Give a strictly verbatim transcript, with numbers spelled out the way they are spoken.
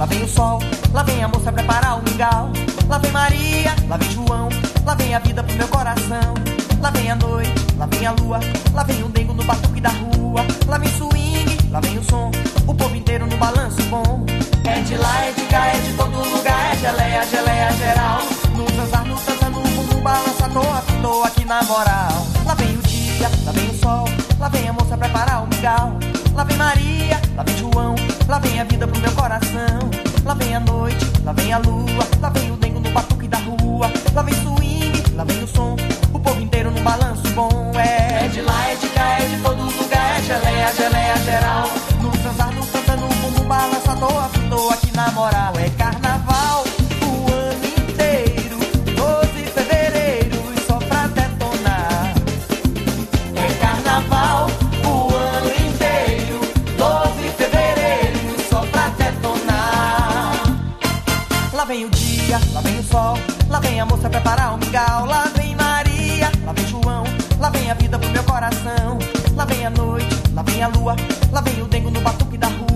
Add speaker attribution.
Speaker 1: lá vem o sol, lá vem a moça preparar o mingau. Lá vem Maria, lá vem João, lá vem a vida pro meu coração. Lá vem a noite, lá vem a lua, lá vem o dengo no batuque da rua. Lá vem swing, lá vem o som, o povo inteiro no balanço bom. É de lá, é de cá, é de todo lugar, é geleia, geleia geral. No dançar, no dançar, no bumbum, balança, toa, toa aqui na moral. Lá vem o dia, lá vem o sol, lá vem a moça preparar o mingau. Lá vem Maria, lá vem João, lá vem a vida pro meu coração. Lá vem a noite, lá vem a lua, lá vem o dengo no batuque da rua. Lá vem swing, lá vem o som, o povo inteiro no balanço bom. É, é de lá, é de cá, é de todo lugar, é geleia, geleia geral. No dançar, no canta, no bumbum, balança, toa, toa aqui na moral. É carnaval o ano inteiro, doze de fevereiro, e só pra detonar. É carnaval o ano inteiro, doze de fevereiro, e só pra detonar. Lá vem o dia, lá vem o sol, lá vem a moça preparar o mingau. Lá vem Maria, lá vem João, lá vem a vida pro meu coração. Lá vem a noite, lá vem a lua, lá vem o dengo no batuque da rua.